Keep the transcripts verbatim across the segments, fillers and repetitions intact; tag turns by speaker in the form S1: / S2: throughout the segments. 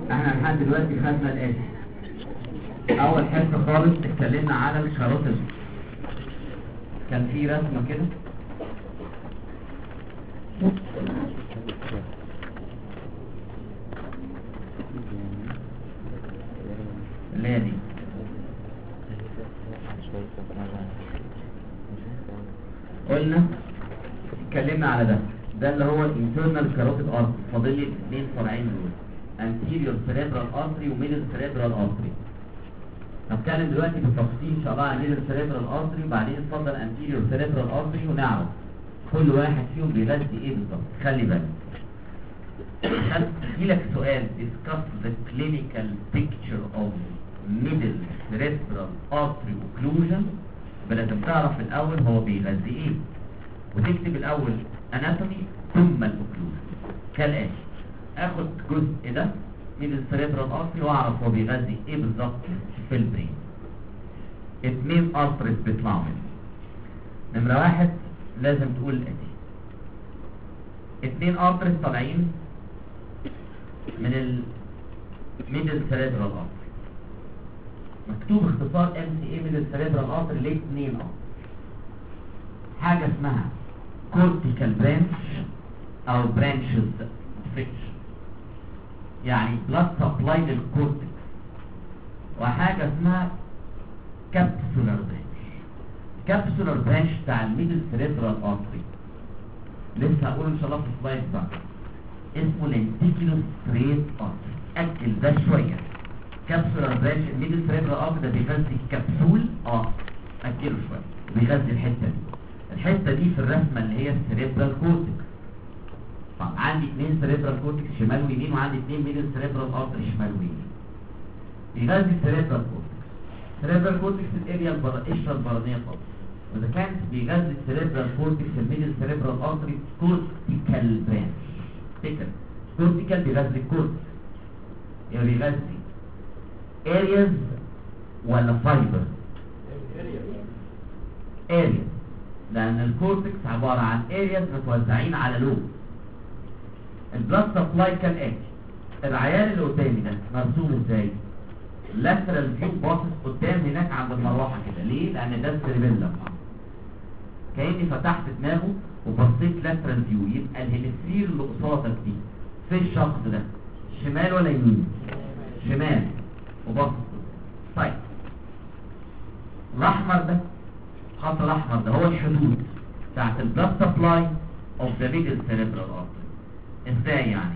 S1: احنا لحد دلوقتي خدنا الاتي. اول حته خالص اتكلمنا على الكاروتيد، كان في رسمه كده اللي هي دي، قلنا اتكلمنا على ده ده اللي هو الانترنال كاروتيد ارتري. فاضل لي اثنين فرعين دول، anterior cerebral artery و middle cerebral artery. هتكلم دلوقتي بالتفصيل ان شاء الله عن middle cerebral artery، وبعدين اتفضل anterior cerebral artery ونعرف كل واحد فيهم بيغذي ايه بالظبط. خلي بالك عشان يجيلك سؤال discuss the clinical picture of middle cerebral artery occlusion، لازم تعرف الاول هو بيغذي ايه، وتكتب الاول anatomy ثم الاوكلوجن كالاتي. اخد جزء ده من السريبرال ارتري واعرف هو بيغذي ايه بالظبط في البرين. اتنين ارتريز بيطلعوا منه. نمره واحد لازم تقول الاتي، اتنين ارتريز طالعين من الميدل سريبرال ارتري، مكتوب اختصار ام سي اي ميدل سريبرال ارتري ليه اتنين ارتري. حاجه اسمها كورتيكال برانش او برانشز فيكشن، يعني بلاد سبلاي للكورتكس، وحاجه اسمها كابسولار برانش. كابسولار برانش بتاع الميدل سيريبرال ارتري لسه هقول ان شاء الله في السلايد بقى، اسمه لنتيكولو ستريت ارتري. اجل ده شويه. كابسولار برانش الميدل سيريبرال ارتري ده بيغذي الكبسول، اه اجله شويه، بيغذي الحته دي. الحته دي في الرسمه اللي هي السيريبرال كورتكس. طب عندي اثنين سيريبرال كورتكس شمال ويمين، وعندي اثنين ميدل سيريبرال ارتري شمال ويمين. بيغذي السيريبرال كورتكس. السيريبرال كورتكس الاريا القشره البرانيه خالص، واذا كانت بيغذي السيريبرال كورتكس الميدل سيريبرال ارتري كورتيكال برانش. تفتكر كورتيكال بيغذي الكورتكس، يعني بيغذي ارياز ولا فايبر؟ ارياز، لان الكورتكس عباره عن ارياز متوزعين على لوب. البلاد سبلاي كالاتي، العيان اللي قدامي ده مرسوم ازاي؟ لاترال فيو باصص قدام هناك عند المروحه كده. ليه؟ لان ده السيربيلم، كاني فتحت دماغه وبصيت لاترال فيو. يبقى الهيمسفير اللي قصادك دي في الشخص ده شمال ولا يمين؟ شمال، وبص. طيب الاحمر ده، الخط الاحمر ده هو الحدود بتاعت البلاد سبلاي اوف ذا ميدل سيريبرال ارتري. ازاي يعني؟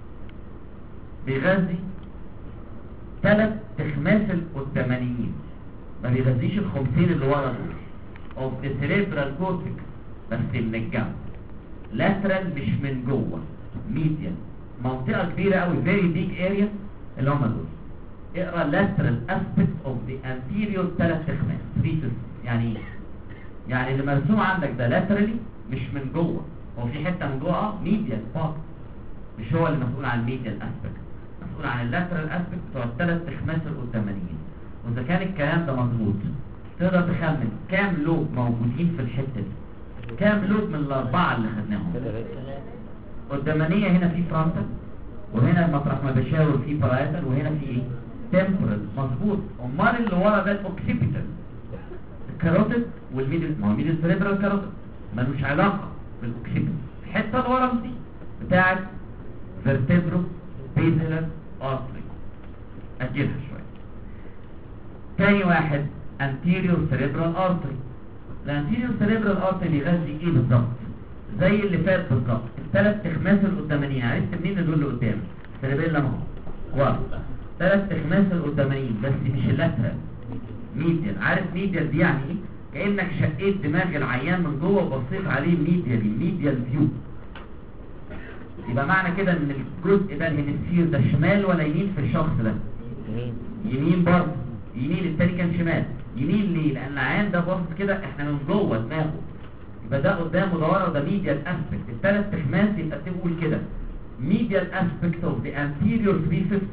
S1: بيغذي ثلاث تخماس القدامانيين، ما بيغذيش الخمسين اللي ورا دول اوف ذا سيريبرال كورتكس، بس من الجنب. لاترال مش من جوه، ميديال، منطقه كبيره قوي، فيري بيج اريا اللي هم دول. اقرا lateral aspect of the anterior ثلاث تخماس ثري. يعني ايه؟ يعني اللي مرسوم عندك ده laterally مش من جوه، هو في حته من جوه اه ميديال فقط، مش هو اللي مسؤول عن الميديال اسبكت، مسؤول عن اللاترال اسبكت بتوع الثلاث تخماس القدامانيين. واذا كان الكلام ده مظبوط تقدر تخمن كام لوب موجودين في الحته دي؟ كام لوب من الاربعه اللي خدناهم؟ قدامانيه هنا في فرونتال، وهنا مطرح ما بشاور في بارايتال، وهنا في ايه؟ تمبرال. مظبوط. امال اللي ورا ده الاوكسيبيتال، الكاروتيد والميدل. ما هو ميدل سيريبرال كاروتيد ملوش علاقه بالاوكسيبيتال. الحته اللي ورا دي بتاعت فيرتبرو بيزلر ارتري، اجلها شويه. تاني واحد anterior cerebral artery. الانتيريور سيريبرال ارتري بيغذي ايه بالظبط؟ زي اللي فات بالظبط، الثلاث تخماس القدامانيين. عرفت منين دول اللي قدام؟ سيريبيلم اهو ورا، ثلاث تخماس القدامانيين بس مش اللاترال، ميديال. عارف ميديال دي يعني ايه؟ كانك شقيت دماغ العيان من جوه وبصيت عليه ميديال، ميديال فيو. يبقى معنى كده ان الجزء ده الهيمسفير ده شمال ولا يمين في الشخص ده؟ يمين برضه. يمين، التاني كان شمال. يمين ليه؟ لان العيان ده باصص كده احنا من جوه دماغه، يبقى ده قدامه ده ورا، وده ميديال اسبكت. الثلاث تخماس يبقى تقول كده ميديال اسبكت اوف ذا انتيريور ثري فيفتي،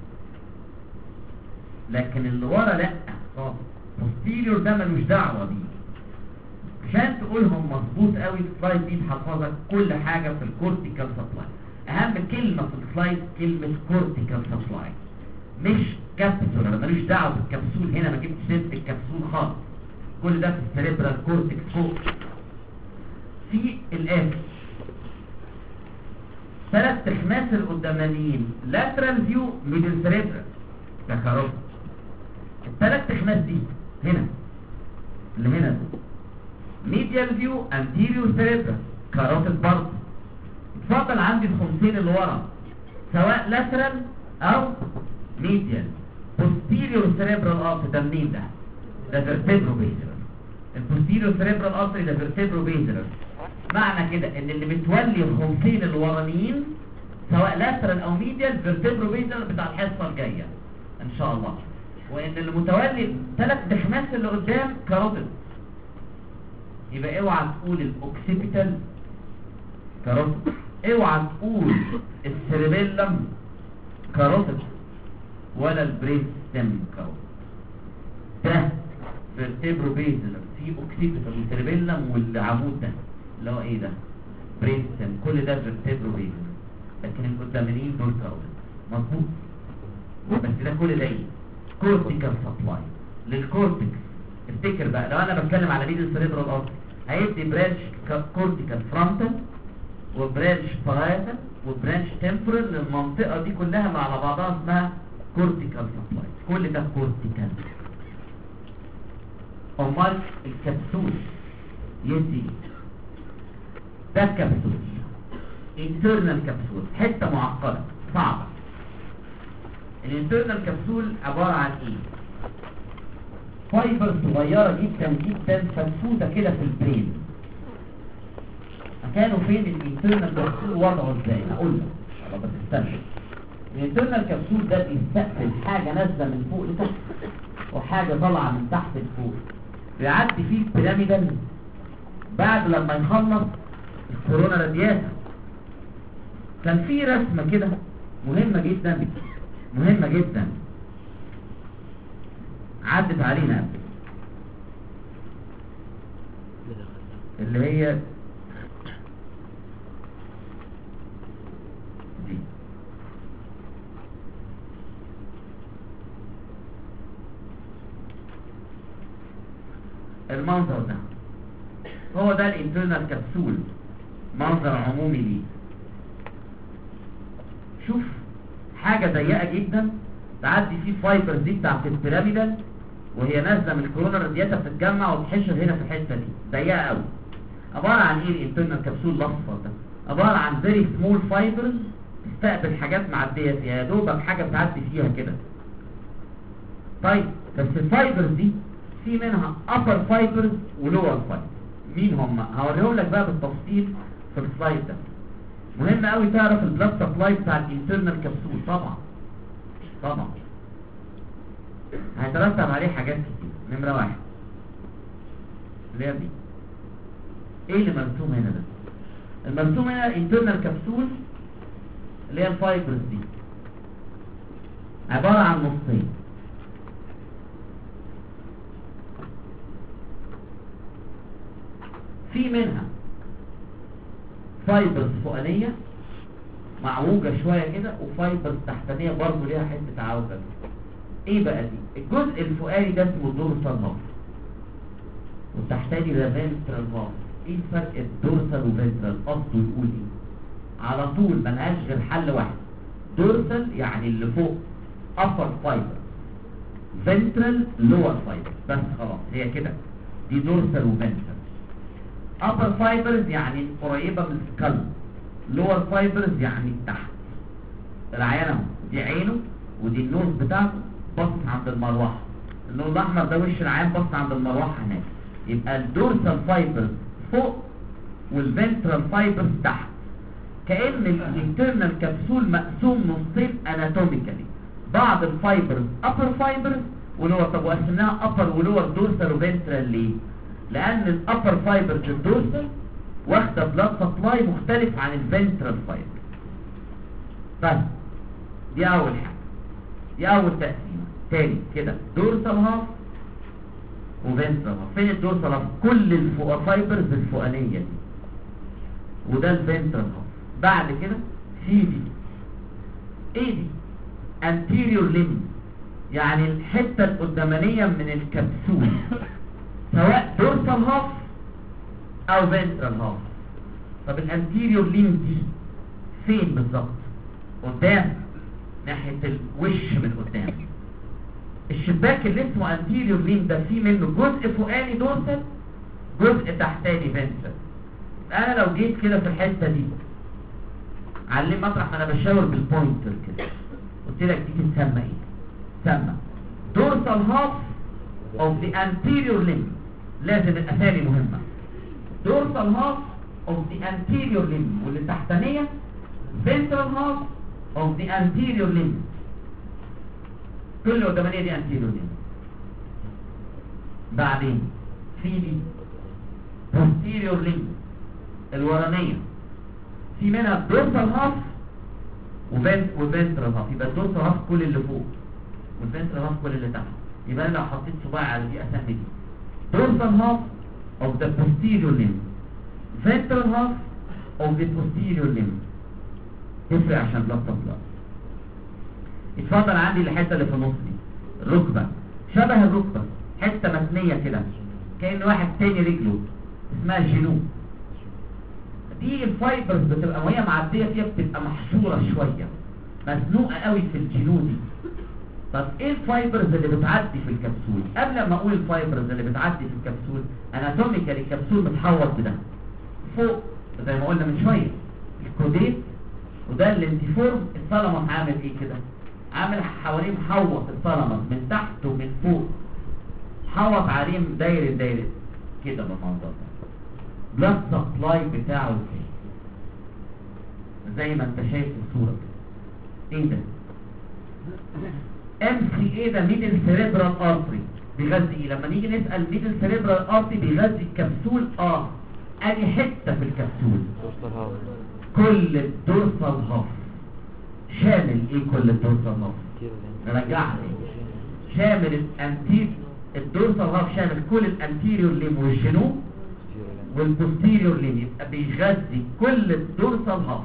S1: لكن اللي ورا لا خالص، posterior ده ملوش دعوه بيه. عشان تقولهم مظبوط قوي السلايد دي تحفظك كل حاجه في الكورتيكال سبلاي. اهم كلمه في السلايد كلمه كورتيكال سبلاي، مش كبسول. انا ماليش دعوه بالكبسول هنا، ما جبتش سيره الكبسول خالص. كل ده في السيريبرال كورتكس فوق. في الاخر ثلاث تخماس القدامانيين لاترال فيو ميدل سيريبرال ده كاروت. الثلاث تخماس دي هنا اللي هنا دي ميديال فيو انتيريور سيريبرال كاروتيد برضه. اتفضل عندي الخمسين اللي ورا سواء لاترال او ميديال. بوستيريور سيريبرال ارتري ده منين ده؟ ده فيرتيبرو بيزلر. البوستيريور سيريبرال ارتري ده فيرتيبرو بيزلر. معنى كده ان اللي بتولي الخمسين الورانيين سواء لاترال او ميديال فيرتيبرو بيزلر بتاع الحصه الجايه ان شاء الله. وان اللي متولي ثلاث تخماس اللي قدام كاروتيد. يبقى اوعى تقول الاوكسيبيتال كاروتيد، اوعى تقول السيربيلم كاروتيد ولا البرين ستيم كاروتيد. ده فيرتيبرو بيزلر في اوكسيبيتال والسيربيلم والعمود ده اللي هو ايه ده؟ برين ستيم. كل ده فيرتيبرو بيزلر، لكن القدامانيين دول كاروتيد. مظبوط. بس ده كل ده ايه؟ كورتيكال سبلاي للكورتكس. افتكر بقى لو انا بتكلم على ميدل سيريبرال ارتري هيدي برانش كورتيكال فرونتال وبرانش بارايتال وبرانش تمبورال. للمنطقه دي كلها مع بعضها اسمها كورتيكال سبلاي. كل ده كورتيكال. امال الكبسول يدي ده الكبسول انترنال كبسول، حته معقده صعبه. الانترنال كبسول عباره عن ايه؟ فايبر صغيره جدا جدا فنفوده كده في البرين. مكانه فين الانترنال كبسول؟ وضعه ازاي؟ هقول لك يلا بس استنى. الانترنال كبسول ده بيستقبل حاجه نازله من فوق لتحت وحاجه طالعه من تحت لفوق. بيعدي فيه البيراميدال بعد لما يخلص الكورونا رادياتا. كان في رسمه كده مهمه جدا مهمه جدا عدت علينا قبل اللي هي دي. المنظر ده هو ده الانترنال كبسول، منظر عمومي ليه. شوف حاجة ضيقة جدا تعدي فيه فايبرز دي بتاعت البيراميدال وهي نازله من الكورونا رادياتا بتتجمع وتحشر هنا في الحته دي ضيقه قوي. عباره عن ايه الانترنال كبسول الاصفر ده؟ عباره عن فيري سمول فايبرز تستقبل حاجات معديه فيها، يا دوبك حاجه بتعدي فيها كده. طيب بس الفايبرز دي في منها upper فايبرز ولور فايبرز. مين هم؟ هوريهم لك بقى بالتفصيل في السلايد ده. مهم قوي تعرف البلاد سبلاي بتاع الانترنال كبسول. طبعا طبعا هيترتب عليه حاجات كتير. نمرة واحد اللي هي دي. ايه اللي مرسوم هنا ده؟ المرسوم هنا الانترنال كبسول اللي هي الفايبرز دي عبارة عن نصين. في منها فايبرز فوقانية معوجة شوية كده وفايبرز تحتانية برضه ليها حتة عوجة. ايه بقى دي؟ الجزء الفوقاني ده اسمه دورسال هاف والتحتاني ده فينترال هاف. ايه فرق الدورسال وفينترال؟ قصده يقول ايه؟ على طول ملهاش غير حل واحد. دورسال يعني اللي فوق upper fiber، ventral lower fiber، بس خلاص هي كده دي دورسال وفينترال. upper fibers يعني قريبة من السكال، lower fibers يعني تحت. العيان اهو دي عينه ودي النوز بتاعته بص عند المروحه، اللون الاحمر ده وش العيان بص عند المروحه هناك. يبقى الدورسال فايبرز فوق والفنترال فايبرز تحت. كأن الانترنال كبسول مقسوم نصين اناتوميكالي، بعض الفايبرز upper فايبرز ولور. طب وقسمناها upper ولور دورسال وفنترال ليه؟ لان الابر فايبرز الدورسال واخده بلاد سبلاي مختلف عن الفنترال فايبر. بس دي اول حاجه، دي اول تقسيمه. تاني كده دورسال هاف وفنترال هاف. فين الدورسال هاف؟ كل الفوق فايبرز الفوقانيه دي، وده الفنترال هاف. بعد كده سي دي. ايه دي؟ anterior limb، يعني الحتة القدامانية من الكبسول، سواء dorsal half او ventral half. طب الانتيريور ليم دي فين بالظبط؟ قدام، ناحية الوش من قدام. الشباك اللي اسمه انتيريور ليم ده فيه منه جزء فوقاني دورسال، جزء تحتاني فنترال. انا لو جيت كده في الحتة دي علم مطرح ما انا بشاور بالبوينتر كده، قلت لك دي تسمى ايه؟ تسمى dorsal half of the anterior limb. لازم الاسامي مهمة. dorsal half of the anterior limb، واللي تحتانية ventral half of the anterior limb. كل قدامانية دي anterior limb. بعدين في دي posterior limb الورانية، في منها dorsal half وventral half. يبقى dorsal half كل اللي فوق والventral half كل اللي تحت. يبقى لو حطيت صباعي على دي اسمي دي dorsal half of the posterior limb، ventral half of the posterior limb. تفرق عشان بلاد تطلع. اتفضل عندي الحته اللي في النص دي، الركبه، شبه الركبه حته متنيه كده كأن واحد تاني رجله، اسمها الجنوب. دي الفايبرز بتبقى وهي معديه فيها بتبقى محشوره شويه، مزنوقه قوي في الجنوب دي. طب ايه الفايبرز اللي بتعدي في الكبسول؟ قبل ما اقول الفايبرز اللي بتعدي في الكبسول، اناتوميكالي الكبسول متحوط بده فوق زي ما قلنا من شويه الكوديت، وده الانتيفورم. الثالاموس عامل ايه كده؟ عامل حواليه محوط الثالاموس من تحت ومن فوق، حوط عليه دايره دايره كده بالمنظر ده. بلاد سبلاي بتاعه ازاي؟ زي ما انت شايف في الصوره كده. ايه ده؟ ام سي ايه ده؟ ميدل سيريبرال ارتري. بيغذي ايه؟ لما نيجي نسال ميدل سيريبرال ارتري بيغذي الكبسول. اه ادي حته في الكبسول كل الدورسال هاف. شامل ايه كل الدورسال هاف؟ رجعني. شامل الانتير الدورسال هاف شامل كل الانتيريور ليم والجنوب والبوستيريور ليم، يبقى بيغذي كل الدورسال هاف.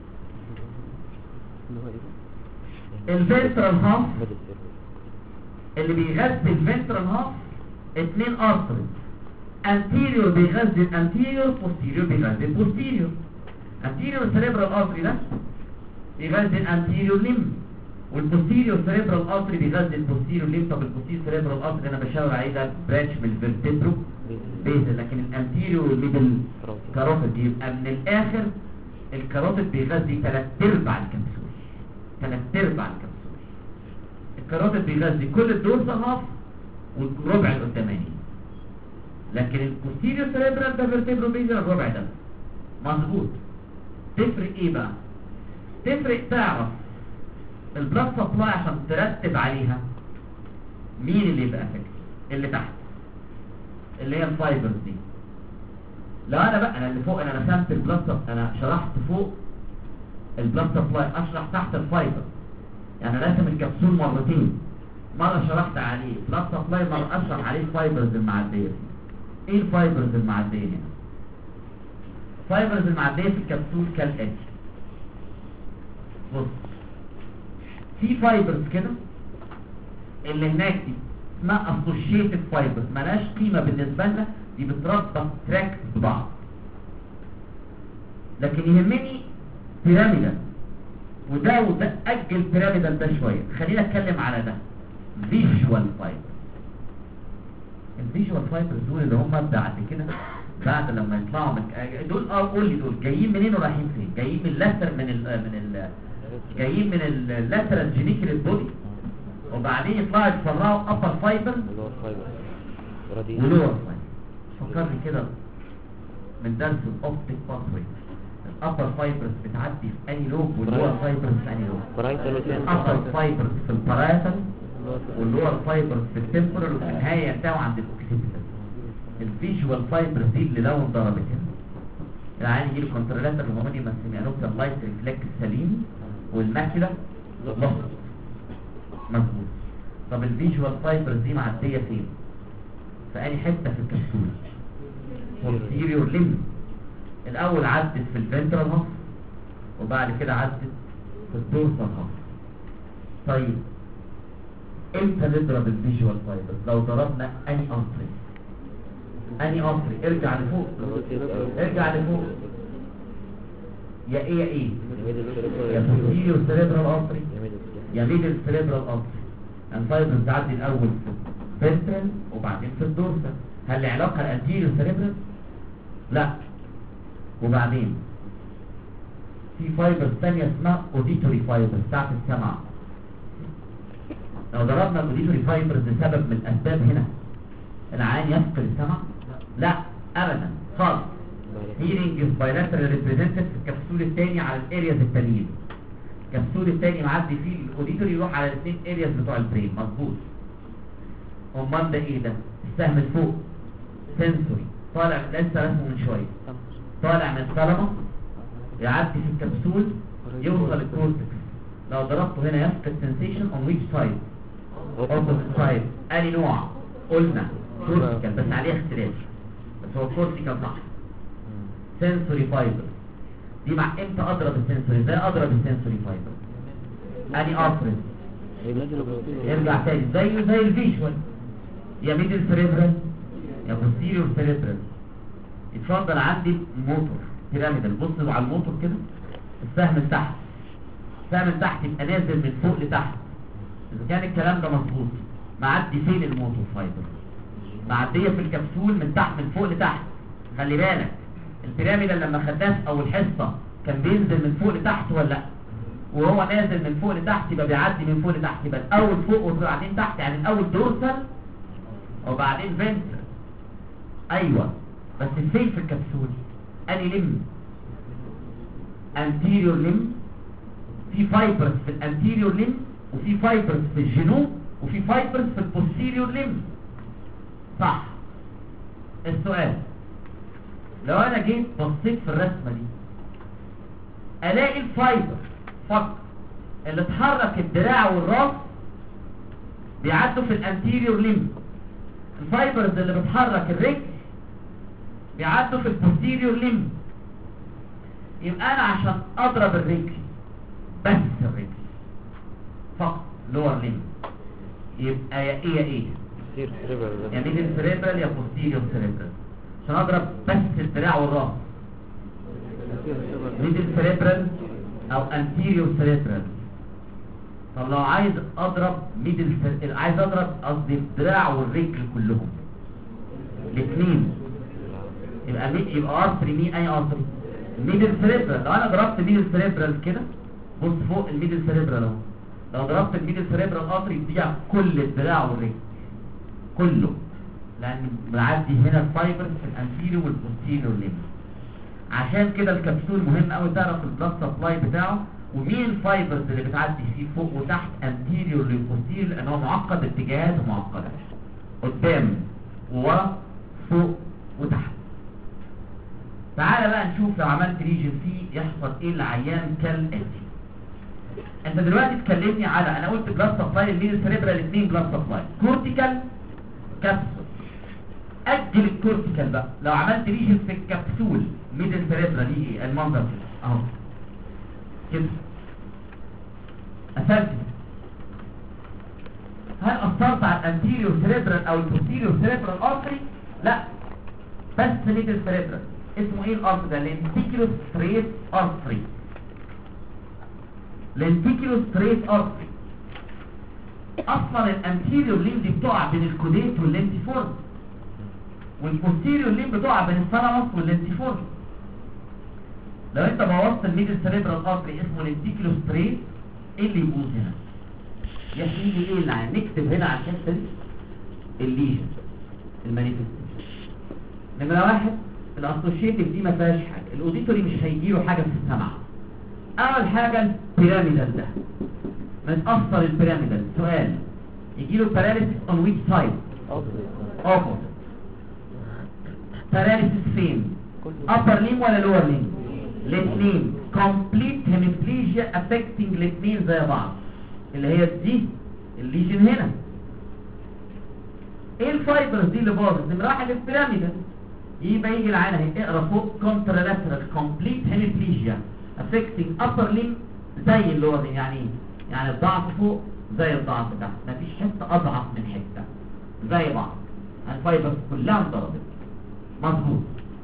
S1: الفنترال هاف اللي بيغذي الفنترال هاف اتنين ارترز، انتيريور بيغذي الانتيريور، بوستيريور بيغذي البوستيريور. anterior cerebral artery ده بيغذي الانتيريور ليم، والبوستيريور cerebral artery بيغذي البوستيريور ليم. طب البوستيريور cerebral artery انا بشاور عليه ده برانش من الفيرتبرو بيزل، لكن الانتيريور ميدل كاروتيد. يبقى من الاخر الكاروتيد بيغذي ثلاث ارباع الكبسول، ثلاث ارباع الكبسول. الكاروتيد بيغذي كل الدورسال هاف والربع القداماني، لكن البوستيريور cerebral ده فيرتبرو بيزل الربع ده. مظبوط. تفرق ايه بقى؟ تفرق تعرف البلاد سبلاي عشان ترتب عليها مين اللي يبقى افكت. اللي تحت اللي هي الفايبرز دي. لو انا بقى انا اللي فوق انا رسمت البلاد سبلاي، انا شرحت فوق البلاد سبلاي، اشرح تحت الفايبر. يعني راسم الكبسول مرتين، مره شرحت عليه بلاد سبلاي، مره اشرح عليه الفايبرز المعديه. ايه الفايبرز المعديه هنا؟ الفايبرز المعديه في الكبسول كالاتي. بص، في فايبرز كده اللي هناك دي اسمها اسوشيتد فايبرز، مالهاش قيمه بالنسبه لنا، دي بتربط تراكس ببعض. لكن يهمني بيراميدال، وده وده اجل بيراميدال ده شويه، خلينا اتكلم على ده فيجوال فايبرز. الفيجوال فايبرز دول اللي هم بعد كده بعد لما يطلعوا من دول، اه قول لي دول جايين منين ورايحين فين؟ جايين من اللاتر من ال من ال جايين من اللاترال جينيكال بودي، وبعدين يطلعوا يتفرعوا ابر فايبر ولور فايبر. فكرني كده من درس الاوبتيك باثوي، الابر فايبرز بتعدي في انهي لوب واللور فايبرز في انهي لوب؟ الابر فايبرز في الباراتال واللور فايبرز في التمبورال، وفي النهايه يرتاحوا عند الاوكسيبيتال. الفيجوال فايبرز دي اللي لو انضربت هنا العين يجي له كونترولاتر هرموني مسميانوكسا لايت ريفلكس سليم والماكيولا لخبط. مظبوط. طب الفيجوال فايبرز دي معديه فين؟ في اي حته في الكبسول؟ posterior limb. الاول عدت في الفنترال هاف وبعد كده عدت في الدورسال هاف. طيب امتى نضرب الفيجوال فايبرز؟ لو ضربنا اني ارتري اني ارتري ارجع لفوق ارجع لفوق يا ايه يا ايه يا posterior cerebral artery يا middle cerebral artery. الفايبرز تعدي الاول في ventral وبعدين في الدورسال. هل العلاقه الانتيريور cerebral؟ لا. وبعدين في فايبرز ثانيه اسمها auditory fibers بتاعت السمع. لو ضربنا الاوديتوري فايبرز لسبب من الاسباب هنا العيان يفقد السمع؟ لا ابدا خالص. hearing is bilaterally represented في الكبسول الثاني على الارياز التانيين. الكبسول الثاني معدي فيه الاوديتوري يروح على الاثنين ارياز بتوع البرين. مظبوط. امال ده ايه ده؟ السهم الفوق سنسوري طالع لسه رسمه من شويه، طالع من الثالاموس يعدي في الكبسول يوصل الكورتكس. لو ضربته هنا يفقد sensation on which side؟ opposite side. أي نوع؟ قلنا كورتيكال بس عليه اختلاف، بس هو كورتيكال صح. sensory fiber دي مع امتى اضرب السنسوري؟ ازاي اضرب السنسوري فايبر؟ اني افرز يرجع تاني زيه زي الفيجوال، يا ميدل سيريبرال يا posterior سيريبرال. اتفضل عندي موتور بيراميدال. بصوا على الموتور كده، السهم لتحت، السهم لتحت يبقى نازل من فوق لتحت. اذا كان الكلام ده مظبوط معدي فين الموتور فايبر؟ معديه في الكبسول من تحت من فوق لتحت. خلي بالك البيراميدال لما خدناه في اول حصه كان بينزل من فوق لتحت ولا لا؟ وهو نازل من فوق لتحت يبقى بيعدي من فوق لتحت، يبقى الاول فوق وبعدين تحت، يعني الاول دورسال وبعدين فنترال. ايوه بس فين في الكبسول؟ اني لم انتيريور لم، في فايبرز في الانتيريور لم وفي فايبرز في الجنوب وفي فايبرز في البوستيريور لم. صح. السؤال لو انا جيت بصيت في الرسمه دي الاقي الفايبر فقط اللي اتحرك الدراع والراس بيعدوا في الانتيريور لم، الفايبرز اللي بتحرك الرجل بيعدوا في البوستيريور لم. يبقى انا عشان اضرب الرجل بس الرجل فقط لور لم يبقى يا ايه يا ايه يا ميدل سيريبرال يا بوستيريور سيريبرال. عشان اضرب بس الدراع والراس ميدل سيريبرال او انتيريور سيريبرال. طب لو عايز اضرب ميدل سير... عايز اضرب قصدي الدراع والرجل كلهم الاثنين يبقى مي... يبقى ارتري مين؟ اي ارتري؟ ميدل سيريبرال. لو انا ضربت ميدل سيريبرال كده بص فوق الميدل سيريبرال اهو، لو ضربت الميدل سيريبرال ارتري يضيع كل الدراع والرجل كله، لان بعدي هنا الفايبرز في الانتيريور والبوستيريور ليم. عشان كده الكبسول مهم قوي تعرف البلاد سبلاي بتاعه ومين الفايبرز اللي بتعدي فيه فوق وتحت انتيريور للبوستيريور، لان هو معقد اتجاهاته معقده قدام وورا فوق وتحت. تعالى بقى نشوف لو عملت ريجن فيه يحصل ايه العيان كالاتي. انت دلوقتي تكلمني على انا قلت بلاد سبلاي الميدل سيريبرال اثنين بلاد سبلاي كورتيكال كبسول. اجل الكورتيكال بقى لو عملت ريجن في الكبسول ميدل سيريبرال يجي المنظر كده اهو كده اساسي. هل اثرت على الانتيريور سيريبرال او البوستيريور سيريبرال ارتري؟ لا بس ميدل سيريبرال. اسمه ايه الارتري ده؟ لينتيكولو ستريت ارتري. لينتيكولو ستريت ارتري. اصلا الانتيريور لين دي بتقع بين الكوديت واللينتيفورم، والبوستيريور لين بتقع بين الثالاموس واللينتيفورم. لو انت بوظت الميدل سيريبرال ارتري اسمه لينتيكولو ستريت، ايه اللي يبوظ هنا؟ يا سيدي ايه اللي هنكتب هنا على الحته دي؟ الليجن المانيفستيشن. نمره واحد الاسوشيتيف دي ما فيهاش حاجه، الاوديتوري مش هيجي له حاجه في السمع. اول حاجه البيراميدال ده متاثر البيراميدال. سؤال يجي له باراليسيس اون ويتش سايد؟ اوبوزيت. باراليسيس فين؟ upper limb ولا lower limb؟ الاثنين. complete hemiplegia affecting الاثنين زي بعض اللي هي دي الليجن هنا. ايه الفايبرز دي اللي باظت؟ نمره واحد البيراميدال. يبقى يجي العينه اهي اقرا فوق contralateral complete hemiplegia affecting upper limb زي اللور يعني يعني الضعف فوق زي الضعف تحت، مفيش حته اضعف من حته زي بعض، الفايبرز كلها انضربت. مظبوط.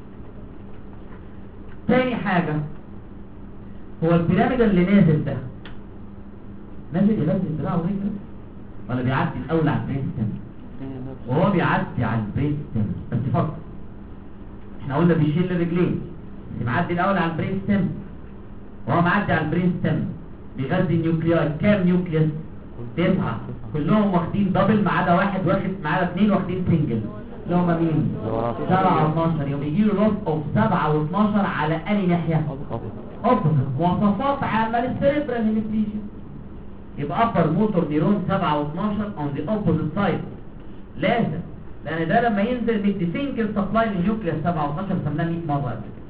S1: تاني حاجه هو البيراميد اللي نازل ده نازل يغذي الدراع ورجله ولا بيعدي الاول على البرين ستيم؟ وهو بيعدي على البرين ستيم بس فكر، احنا قلنا بيشيل الرجلين بس معدي الاول على البرين ستيم، وهو معدي على البرين ستيم بيغذي النيوكلياي. كام نيوكليس؟ تسعة، كلهم واخدين دبل ما عدا واحد واخد ما عدا اثنين واخدين سنجل اللي هم مين؟ سبعة واثناشر. يوم يجي له لوس اوف سبعة واثناشر على انهي ناحية؟ اوبوزيت. مواصفات عامة للسيريبرال هيميبليجيا يبقى ابر موتور نيرون سبعة واثناشر اون ذا اوبوزيت سايد لازم، لان ده لما ينزل مدي سنجل سبلاي للنيوكليس سبعة واثناشر سمناه مية مرة قبل كده.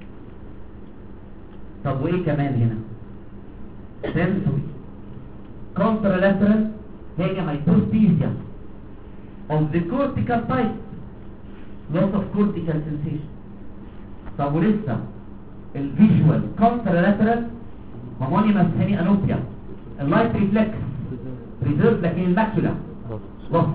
S1: طب وايه كمان هنا؟ سنسوري كونترالاترال هي hypoesthesia of the cortical type loss of cortical sensation. طب ولسه الفيجوال كونترالاترال هومونيمس هيمي انوبيا اللايت ريفلكس ريزيرف لكن الماكيولا loss.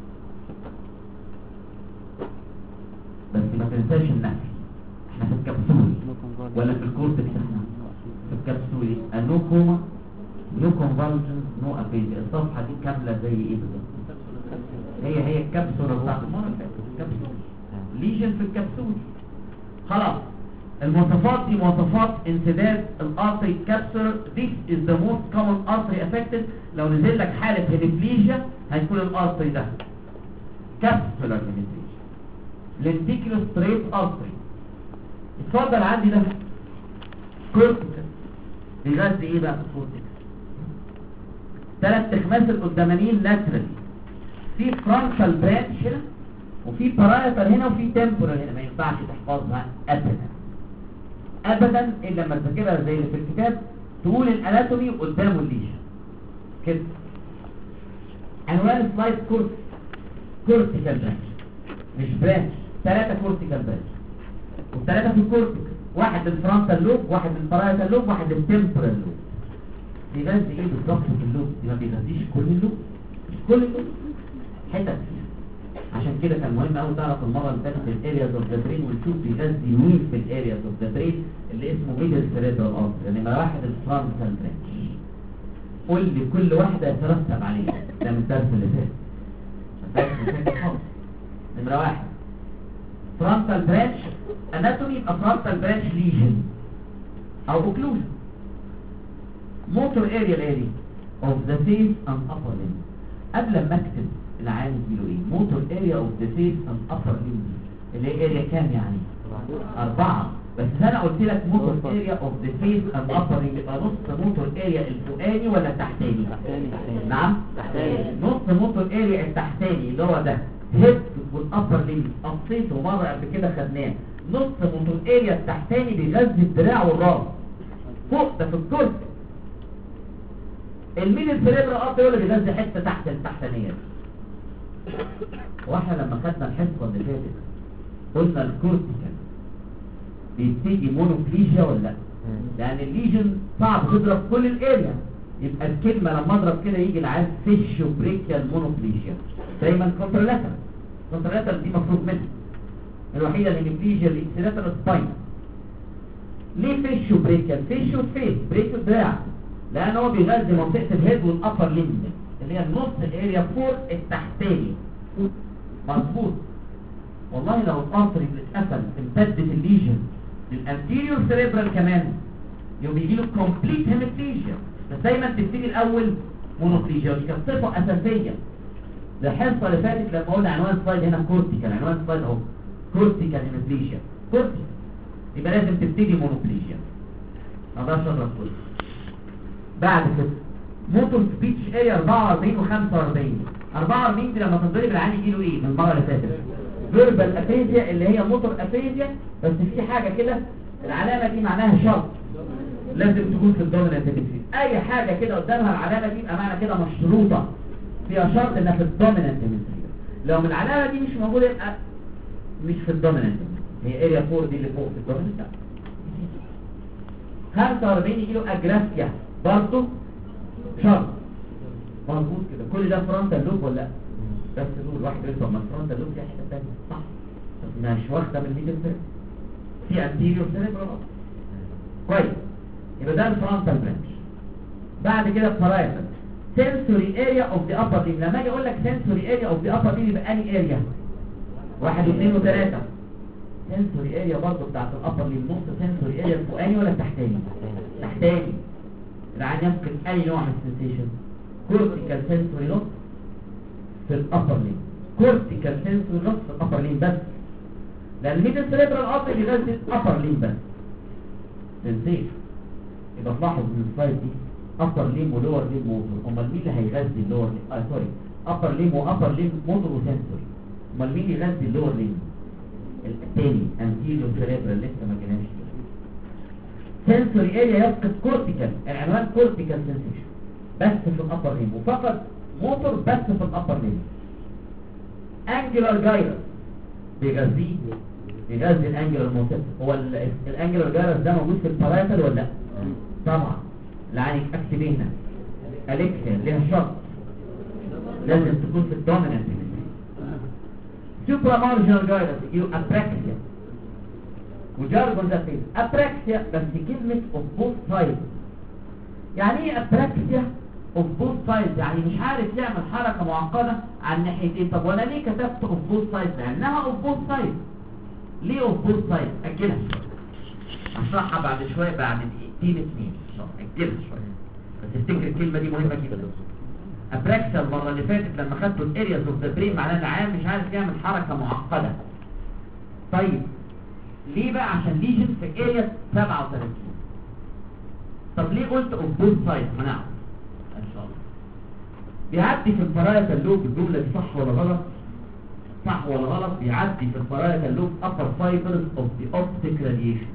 S1: بس ما تنساش النفي، احنا في الكبسول ولا في الكورتكس؟ احنا في الكبسول. النو كوما نو كونفالجنس نو ابيزيا. الصفحه دي كامله زي ايه بالظبط؟ هي هي الكبسوله بتاعت المره اللي فاتت، الكبسول ليجن في الكبسول. خلاص المواصفات دي مواصفات انسداد الارتري كابسولر. This is the most common artery affected. لو نزل لك حاله هيميبليجيا هيكون الارتري ده كابسولر هيميبليجيا لنتيكولو ستريت ارتري. اتفضل عندي ده كورتيكال بيغذي ايه بقى في الكورتيكال؟ ثلاث تخماس القدامانيين لاترالي، في فرونتال برانش هنا وفي بارايتال هنا وفي تمبورال هنا. ما ينفعش تحفظها ابدا ابدا الا لما تذاكرها زي اللي في الكتاب، تقول الاناتومي قدامه الليجن كده. عنوان سلايد كورت كورتيكال برانش مش برانش، ثلاثه كورتيكال برانش والثلاثه في الكورتيكال، واحد للفرونتال لوب واحد للبارايتال لوب واحد للتمبورال لوب. بيغذي ايه بالظبط في اللوب؟ ما بيغذيش كل اللوب، مش كل اللوب، حتت فيها. عشان كده كان مهم قوي تعرف المره اللي فاتت الارياز اوف ذا برين ونشوف بيغذي مين في الارياز اوف ذا برين اللي اسمه ميدل سيريبرال ارتري. يعني نمره واحد الفرونتال برانش، قول لي كل واحده يترتب عليها، ده من الدرس اللي فات. الدرس اللي فات خالص. نمره واحد فرونتال برانش اناتومي يبقى فرونتال برانش ليجن او اوكلوجن. موتور اريا الاريا اوف ذا فيس اند ابر ليمب. قبل ما اكتب العام يجيله ايه؟ موتور اريا اوف ذا فيس اند ابر ليمب اللي هي اريا كام يعني؟ أربعة. بس انا قلت لك موتور اريا اوف ذا فيس اند ابر ليمب يبقى نص موتور اريا الفوقاني ولا التحتاني؟ نعم تحتاني. نص موتور اريا التحتاني اللي هو ده هيد والابر ليمب، قصيته مره قبل كده خدناه. نص موتور اريا التحتاني بيغذي الدراع والراس فوق ده في الكرسي. الميدل سيريبرال ارتري هو اللي بيغذي حته تحت التحتانيه. واحنا لما خدنا الحصه اللي فاتت قلنا الكورتيكال بيبتدي مونوبليجيا ولا لا؟ لان الليجن صعب تضرب كل الاريا، يبقى الكلمه لما اضرب كده يجي العيان فيشو بريكيال مونوبليجيا. دايما كونترلاترال، كونترلاترال دي مفروض منها الوحيده اللي هيميبليجيا الاكسلاترال سباين. ليه فيشو بريكيال؟ فيشو فيس بريكيال دراع، لان هو بيغذي منطقه الهيد والابر ليمب اللي هي النص الاريا فوق التحتاني. مظبوط. والله لو الارتري اتقفل امتدت الليجن للانتيريور سيريبرال كمان يبقى يجي له كومبليت هيميبليجيا. بس دايما تبتدي الاول مونوبليجيا، ودي كانت صفه اساسيه. الحصه اللي فاتت لما قلنا عنوان سلايد هنا كورتيكال، عنوان سلايد اهو كورتيكال هيميبليجيا كورتيكال، يبقى لازم تبتدي مونوبليجيا. ما اقدرش اضرب كله. بعد كده موتور سبيتش اريا أربعة وأربعين وخمسة وأربعين. أربعة وأربعين دي لما تنضرب العين يجي له ايه من المره اللي فاتت؟ فيربال افيزيا اللي هي موتور افيزيا. بس في حاجه كده العلامه دي معناها شرط لازم تكون في الدومينانت هيمسفير. اي حاجه كده قدامها العلامه دي يبقى معنى كده مشروطه فيها شرط انها في الدومينانت هيمسفير. لو من العلامه دي مش موجوده يبقى مش في الدومينانت. هي اريا أربعة دي اللي فوق في الدومينانت. خمسة وأربعين يجي له اجرافيا برضه شرط مظبوط كده. كل ده فرونتال لوب ولا لا؟ بس دول واحد يقول ما الفرونتال لوب في حته ثانيه صح، بس مش واخده من الميدل سيرفر في انتيريور سيرفر كويس. يبقى ده الفرونتال برانش. بعد كده البارايتال sensory area of the upper limb. لما اجي اقول لك sensory area of the upper limb يبقى انهي اريا؟ واحد واثنين وثلاثة. sensory area برضه بتاعت الابر limb نص sensory area فوقاني ولا تحتاني؟ تحتاني. العين يمكن اي نوع من السنسيشن. cortical sensory loss في الابر limb، cortical sensory loss في الابر limb بس، لان الميدل سيريبرال ارتري بيغذي الابر limb بس sensation. يبقى تلاحظ من السلايد دي upper limb و lower limb motor. امال مين اللي هيغذي اللور limb؟ اه سوري upper limb و upper limb motor و sensory. امال مين يغذي اللور limb؟ الثاني anterior cerebral لسه ما جيناش. sensory area يفقد cortical، العنوان cortical sensation بس في الupper limb، وفقد motor بس في الupper limb. angular gyrus بيغذيه بيغذي الانجلر موتور. هو الانجلر جايرس ده موجود في البارايتال ولا لا؟ طبعا. العين اكتب هنا اليكسيا ليها شرط لازم تكون في الدومينانت. سوبرا مارجنال جايرس يجيله ابراكسيا وجارجون ده فين؟ ابراكسيا بس كلمه اوف بوث سايد. يعني ايه ابراكسيا اوف بوث سايد؟ يعني مش عارف يعمل حركه معقده عن ناحيتين. طب وانا ليه كتبت اوف بوث سايد؟ لانها اوف بوث سايد. ليه اوف بوث سايد؟ اجلها هشرحها بعد شويه بعد دقيقتين اتنين. اجلها شويه بس افتكر الكلمه دي مهمه جدا. ابراكسيا المره اللي فاتت لما خدتوا الارياز اوف ذا برين معناها العيان مش عارف يعمل حركه معقده. طيب ليه بقى؟ عشان ليجن في اريا سبعة وثلاثين. طب ليه قلت اوف بوث سايد؟ هنعرف ان شاء الله. بيعدي في البارايتال لوب، الجمله دي صح ولا غلط؟ صح ولا غلط؟ بيعدي في البارايتال لوب upper fibers of the optic radiation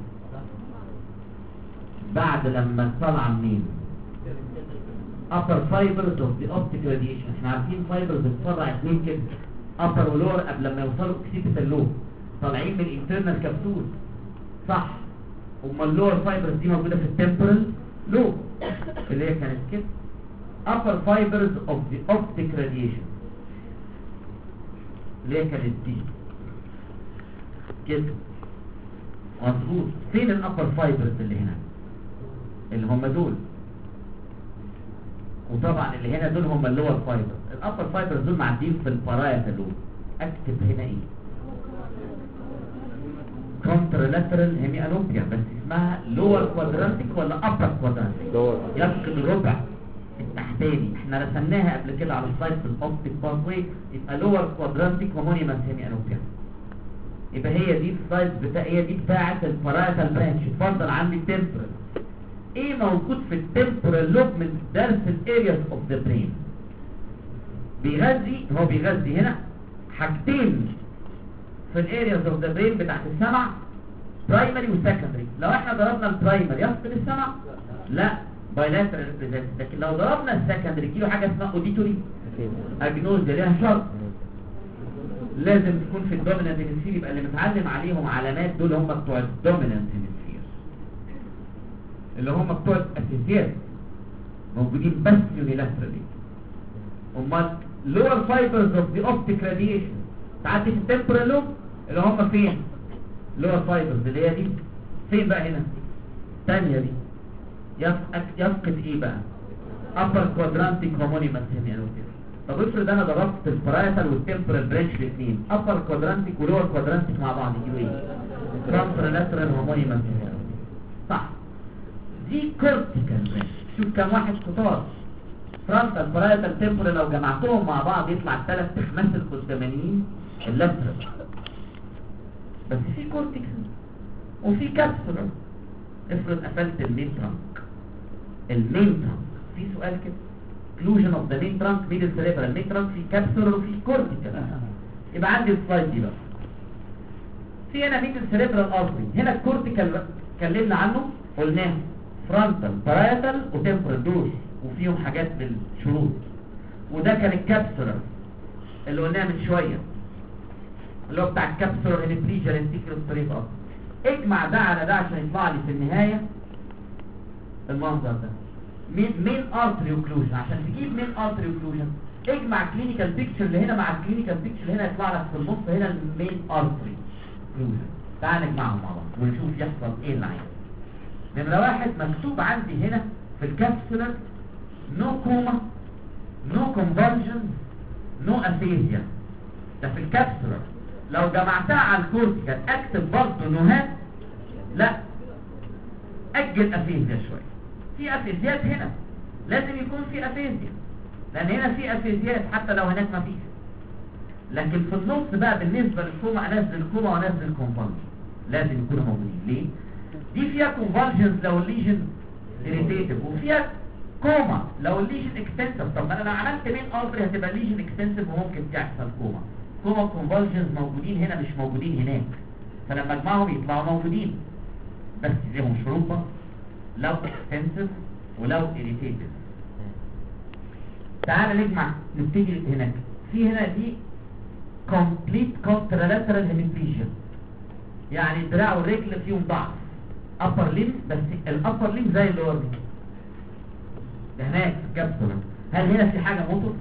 S1: بعد لما طلع منين؟ upper fibers of the optic radiation. احنا عارفين fibers بتفرع اتنين كده upper و lower قبل ما يوصلوا occipital lobe طالعين من internal capsule صح. اما اللور fibers دي موجوده في التمبرال لوب اللي هي كانت كده upper fibers of the optic radiation اللي هي كانت دي كده مظبوط. فين الابر فايبرز اللي هنا؟ اللي هم دول. وطبعا اللي هنا دول هم اللور فايبرز. الابر فايبرز دول معديين في البارايتال لوب. اكتب هنا ايه؟ كونترلاترال هيميانوبيا بس اسمها لور كوادرانتيك ولا ابر كوادرانتيك؟ يفقد الربع التحتاني. احنا رسمناها قبل كده على السلايد في الاوبتيك باثوي. يبقى لور كوادرانتيك هومونيمس هيميانوبيا. يبقى هي دي السلايد بتاع هي دي بتاعه البارايتال برانش. اتفضل عندي التمبرال. ايه موجود في التمبرال لوب من درس الارياز اوف ذا برين؟ بيغذي هو بيغذي هنا حاجتين في الارياز اوف ذا برين بتاعت السمع، برايمري وسكندري. لو احنا ضربنا البرايمري يفقد السمع؟ لا بايلاترال ريبريزنت. لكن لو ضربنا السكندري يجيله حاجه اسمها اوديتوري اجنوز. ليها شرط لازم تكون في الدومينانت هيمسفير. يبقى اللي متعلم عليهم علامات دول هم بتوع الدومينانت هيمسفير اللي هم بتوع الاساسيات موجودين بس يونيلاترالي. امال لور فايبرز اوف ذا اوبتيك راديشن تعدي في التمبرال لوب اللي هم فين؟ لور فايبرز اللي هي دي. فين بقى هنا؟ الثانيه دي يفقد يفقد ايه بقى؟ upper quadrantic homonymous hemianopia. طب افرض انا ضربت البارايتال والتمبرال برانش الاثنين upper quadrantic ولور quadrantic مع بعض يجيبوا ايه؟ contralateral homonymous hemianopia. صح. دي cortical branch. شوف كم واحد كتار فرونتال بارايتال تمبرال لو جمعتهم مع بعض يطلع الثلاث تخماس القدامانيين اللاترال. بس في كورتيكال وفي كابسولر. افرض قفلت المين ترانك. المين ترانك في سؤال كده كلوجن اوف ذا مين ترانك ميدل سيريبرال. المين ترانك في كابسولر وفي كورتيكال. يبقى عندي السلايد دي بقى. في هنا ميدل سيريبرال ارتري. هنا الكورتيكال اتكلمنا عنه قلناه فرونتال بارايتال وتمبرال دول وفيهم حاجات بالشروط. وده كان الكابسولر اللي قلناه من شويه اللي هو بتاع الكابسولر هيميبليجيا انتيكرال ستريت اب. اجمع ده على ده عشان يطلع لي في النهايه المنظر ده مين ارتري اوكلوجن. عشان تجيب مين ارتري اوكلوجن اجمع كلينيكال بيكتشر اللي هنا مع الكلينيكال بيكتشر اللي هنا، يطلع لك في النص هنا المين ارتري اوكلوجن. تعال نجمعهم مع بعض ونشوف يحصل ايه اللي عايز. نمرة واحد مكتوب عندي هنا في الكابسولر نو كوما نو كونفرجن نو افيزيا. ده في الكابسولر. لو جمعتها على الكورتيكال اكتب برضه نوهات، لا اجل افيزيا شويه. في افيزيات هنا لازم يكون في افيزيا، لان هنا في افيزيات حتى لو هناك ما فيش. لكن في النص بقى بالنسبه للكوما انزل كوما وانزل كونفرجن، لازم يكونوا موجودين. ليه؟ دي فيها كونفرجنز لو الليجن irritative، وفيها كوما لو الليجن اكستنسيف. طب ما انا لو عملت مين ارتري هتبقى الليجن اكستنسيف وممكن تحصل كوما. كوما كونفرجنز موجودين هنا مش موجودين هناك، فلما اجمعهم يطلعوا موجودين، بس ليهم شروط بقى، لو اكستنسيف ولو irritative. تعال نجمع نبتدي هناك. في هنا دي complete contralateral hemiplegia، يعني الدراع والرجل فيهم ضعف upper limb، بس الupper limb زي اللور limb. ده هناك في الكبسولة. هل هنا في حاجة موتور؟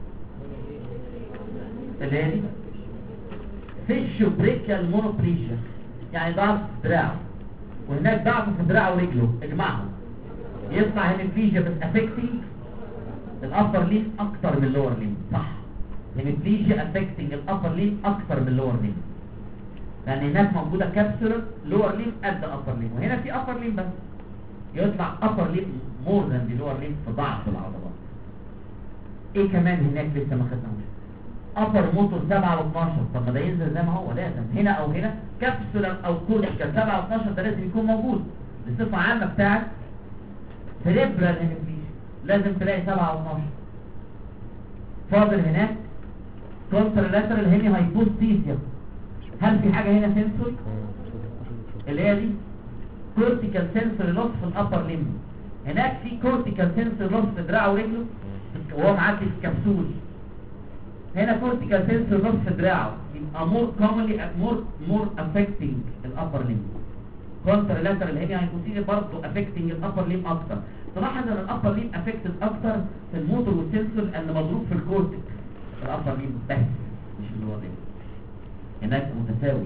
S1: اللي هي دي فيشو بريكال مونوبليجيا، يعني ضعف في دراعه، وهناك ضعف في دراعه ورجله. اجمعهم يطلع هيميبليجيا بس افكتنج الابر ليم اكتر من اللور ليم. صح، هيميبليجيا افكتنج الابر ليم اكتر من اللور ليم، لان هناك موجوده كابسولر لور ليم قد ابر ليم، وهنا في ابر ليم بس. يطلع ابر ليم مور ذان دي لور ليم في ضعف العضلات. ايه كمان هناك لسه ما خدناهوش؟ ابر موتور سبعة واتناشر. طب ما ده ينزل زي ما هو، لازم هنا او هنا كابسولر او كورتيكال سبعة واتناشر ده لازم يكون موجود. بصفه عامه بتاعت سيريبرال هيميبليجيا لازم تلاقي سبعة واتناشر. فاضل هناك كونترالاترال هيمي هايبوستيزيا. هل في حاجه هنا سنسوري؟ اللي هي دي كورتيكال سنسوري لوس في الابر ليم. هناك في كورتيكال سنسوري لوس في دراعه ورجله وهو معدي في الكبسول. هنا كورتيكال سنسوري لوس في دراعه، يبقى مور كومنلي مور مور افكتنج الابر ليم. كونترالاترال هيمي هايبوستيزيا برضه افكتنج الابر ليم اكتر. تلاحظ ان الابر ليم افكتد اكتر في الموتور والسنسور لان مضروب في الكورتيك الابر ليم بس مش اللور ليم. هناك متساوي.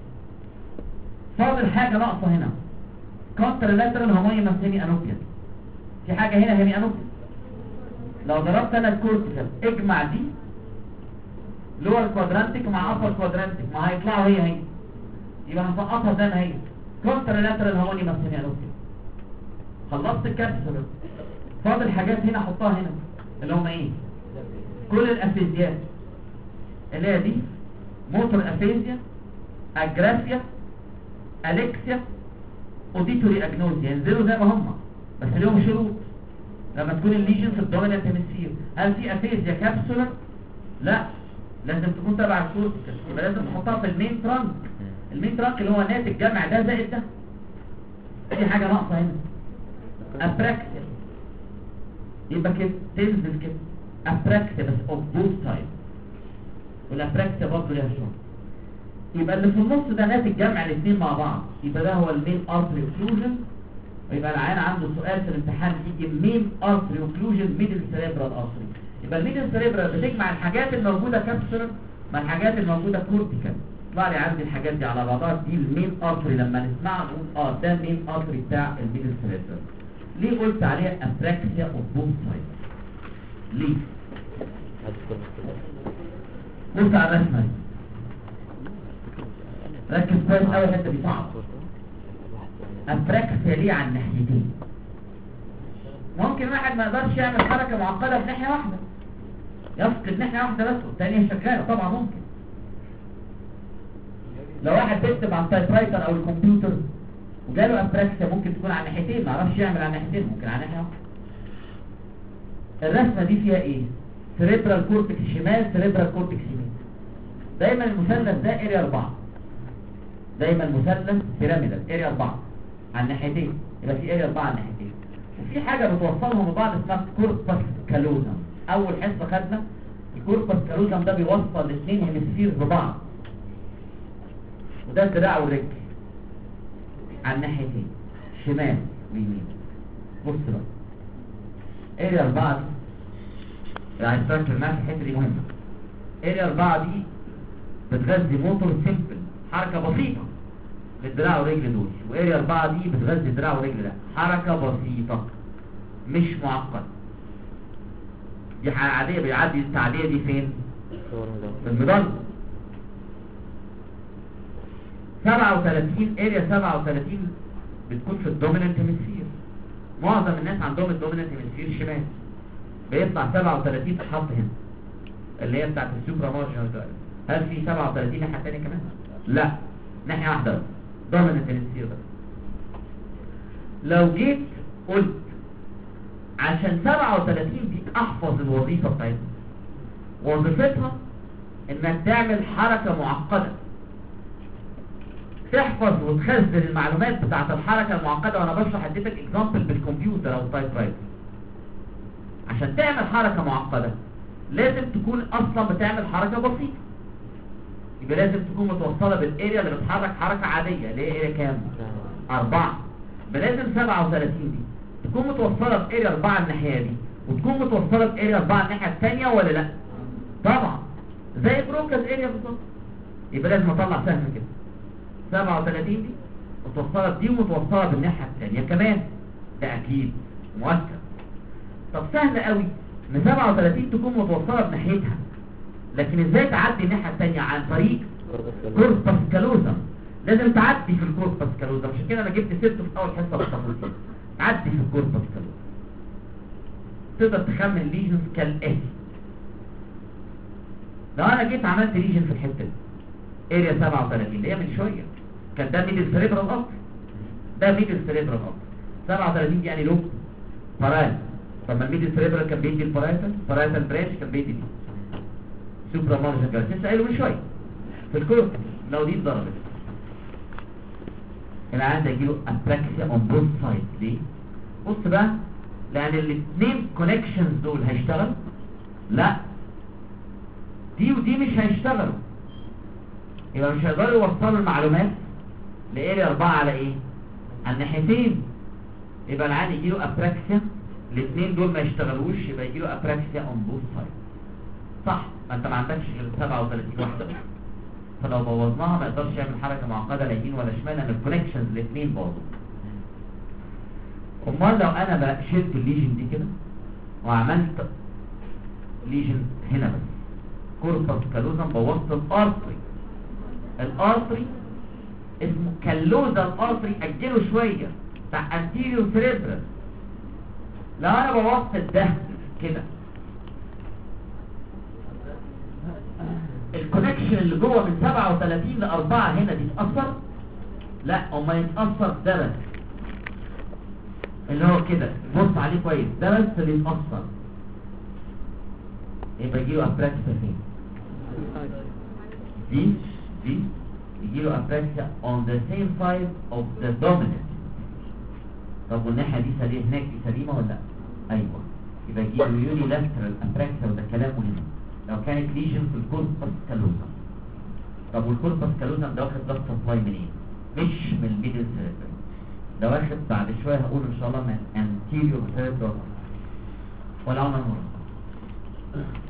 S1: فاضل حاجه ناقصه هنا كونترالاترال هومينس هيمي انوبيا. في حاجه هنا هيمي انوبيا. لو ضربت انا الكورتيكال اجمع دي لور كوادرانتيك مع ابر كوادرانتيك، ما هيطلعوا هي هي، يبقى هسقطها زي ما هي كونترالاترال هومينس هيمي انوبيا. خلصت الكبسولة. فاضل حاجات هنا احطها هنا اللي هم ايه؟ كل الافيزيات اللي هي دي موتور افيزيا، اجرافيا، اليكسيا، اوديتوري اجنوزيا، ينزلوا زي ما هم بس لهم شروط. لما تكون الليجن في الدومينانت هيمسفير. هل في افيزيا كابسولر؟ لا، لازم تكون تبع الكورتيكال، يبقى لازم تحطها في المين ترانك. المين ترانك اللي هو ناتج جمع ده زائد ده. دي حاجه ناقصه هنا ابراكسيا، يبقى كده تنزل كده ابراكسيا بس اوف بوث سايد، والابراكسيا برضه ليها شغل. يبقى اللي في النص ده ناتج جمع الاثنين مع بعض، يبقى ده هو المين ارتري اوكلوجن. ويبقى العيان عنده سؤال في الامتحان يجي مين ارتري اوكلوجن ميدل سيريبرال ارتري. يبقى الميدل سيريبرال بتجمع الحاجات الموجوده كابسولر مع الحاجات الموجوده كورتيكال. طلع لي عندي الحاجات دي على بعضها، دي المين ارتري. لما نسمعها نقول اه ده المين ارتري بتاع الميدل سيريبرال. ليه قلت عليها ابراكسيا اوف بوث سايد؟ ليه؟ بص على الرسمه دي، ركز كويس قوي الحته دي صعبه. ابراكسيا ليه على الناحيتين؟ ممكن واحد ما يقدرش يعمل حركه معقده بناحيه واحده، يفقد ناحيه واحده بس والثانيه شغاله، طبعا ممكن. لو واحد بيكتب على التايبرايتر او الكمبيوتر وجاله ابراكسيا ممكن تكون على ناحيتين، ما يعرفش يعمل على ناحيتين، ممكن على ناحيه واحده. الرسمه دي فيها ايه؟ سيريبرال كورتكس شمال، سيريبرال كورتكس يمين. دايما المثلث ده اريا أربعة، دايما مثلث بيراميدال اريا أربعة على الناحيتين، يبقى في اريا أربعة على الناحيتين. وفي حاجه بتوصلهم ببعض اسمها كوربس كالوزم. اول حصه خدنا الكوربس كالوزم ده بيوصل الاثنين هيمسفير ببعض، وده الدراع والرجل على الناحيتين شمال ويمين. بص بقى اريا أربعة دي يعني تفكر معاك الحته دي مهمه. اريا أربعة دي بتغذي موتور سيمبل، حركه بسيطه للدراع والرجل دول، واريا أربعة دي بتغذي الدراع والرجل ده، حركه بسيطه مش معقده. دي حاجه عاديه بيعدي التعديه دي فين؟ في المضله. سبعة وثلاثين اريا سبعة وثلاثين بتكون في الدوميننت هيمسفير. معظم الناس عندهم الدوميننت هيمسفير شمال، بيطلع سبعة وثلاثين تتحط هنا اللي هي بتاعت السوبرا مارجنال جايز. هل في سبعة وثلاثين ناحيه ثانيه كمان؟ لا، ناحيه واحده بس، دوميننت هيمسفير بس. لو جيت قلت عشان سبعة وثلاثين دي احفظ الوظيفه بتاعتها، وظيفتها انك تعمل حركه معقده، تحفظ وتخزن المعلومات بتاعت الحركة المعقدة. وانا بشرح اديتك اكزامبل بالكمبيوتر او التايب رايتر. عشان تعمل حركة معقدة لازم تكون اصلا بتعمل حركة بسيطة، يبقى لازم تكون متوصلة بالاريا اللي بتحرك حركة عادية اللي هي اريا كام؟ اربعة. يبقى لازم سبعة وثلاثين دي تكون متوصلة باريا اربعة الناحية دي، وتكون متوصلة باريا اربعة الناحية الثانية ولا لا؟ طبعا، زي بروكاز اريا بالظبط. يبقى لازم اطلع سهم كده سبعة وثلاثين دي متوصلة بدي ومتوصلة بالناحية الثانية كمان، ده أكيد مؤكد. طب سهل قوي إن سبعة وثلاثين تكون متوصلة بناحيتها، لكن إزاي تعدي الناحية الثانية؟ عن طريق كوربس كالوزم. لازم تعدي في الكوربس كالوزم، عشان كده أنا جبت سيرته في أول حصة بالتفاصيل. تعدي في الكوربس كالوزم. تقدر تخمن ليجنز كالآتي. لو أنا جيت عملت ليجن في الحتة دي اريا سبعة وثلاثين اللي هي من شوية كان ده ميدل سريبرال ألتر، ده ميدل سريبرال ألتر. سبعة وثلاثين دي يعني لوب بارايتال. طب ما الميدل سريبرال كان بيدي البارايتال، بارايتال برانش كان بيدي دي سوبرا مارجنال جايز. لسه قايله من شوية في الكورس. لو دي اتضربت هنا عندي يجيله ابراكسيا اون بوث سايد. ليه؟ بص بقى، لأن الاثنين كونكشنز دول هيشتغل؟ لا، دي ودي مش هيشتغلوا، يبقى مش هيقدروا يوصلوا المعلومات لاريا أربعة على ايه؟ على الناحيتين. يبقى العيان يجيله ابراكسيا، الاثنين دول ما يشتغلوش، يبقى يجيله ابراكسيا اون بوث سايد. صح؟ ما انت ما عندكش غير سبعة وثلاثين واحده، فلو بوظناها ما يقدرش يعمل حركه معقده لا يمين ولا شمال، لان الكونكشنز الاثنين باظوا. امال لو انا بقى شلت الليجن دي كده وعملت ليجن هنا بس كوربس كالوزم، بوظت الارتري. الارتري اسمه كالوزا الارتري، اجله شويه بتاع انتيريو سيريبرال. لو انا بوظت ده كده الكونكشن اللي جوه من سبعة وثلاثين ل أربعة هنا دي تتاثر؟ لا، وما يتاثر ده بس اللي هو كده، بص عليه كويس، ده بس اللي يتاثر. يبقى يجيله ابراكسيا فين؟ دي دي يجيله ابراكسيا on the same side of the dominant. طب والناحيه دي سليمه هناك، دي سليمه ولا لا؟ ايوه، يبقى يجيله يوني لاترال ابراكسيا، وده كلام مهم. لو كانت ليجن في الكوربس كالوزم. طب والكوربس كالوزم ده واخد ضغط سبلاي منين؟ مش من الميدل سيريبرال، ده واخد بعد شويه هقول ان شاء الله من anterior cerebral ولا عمر مرة.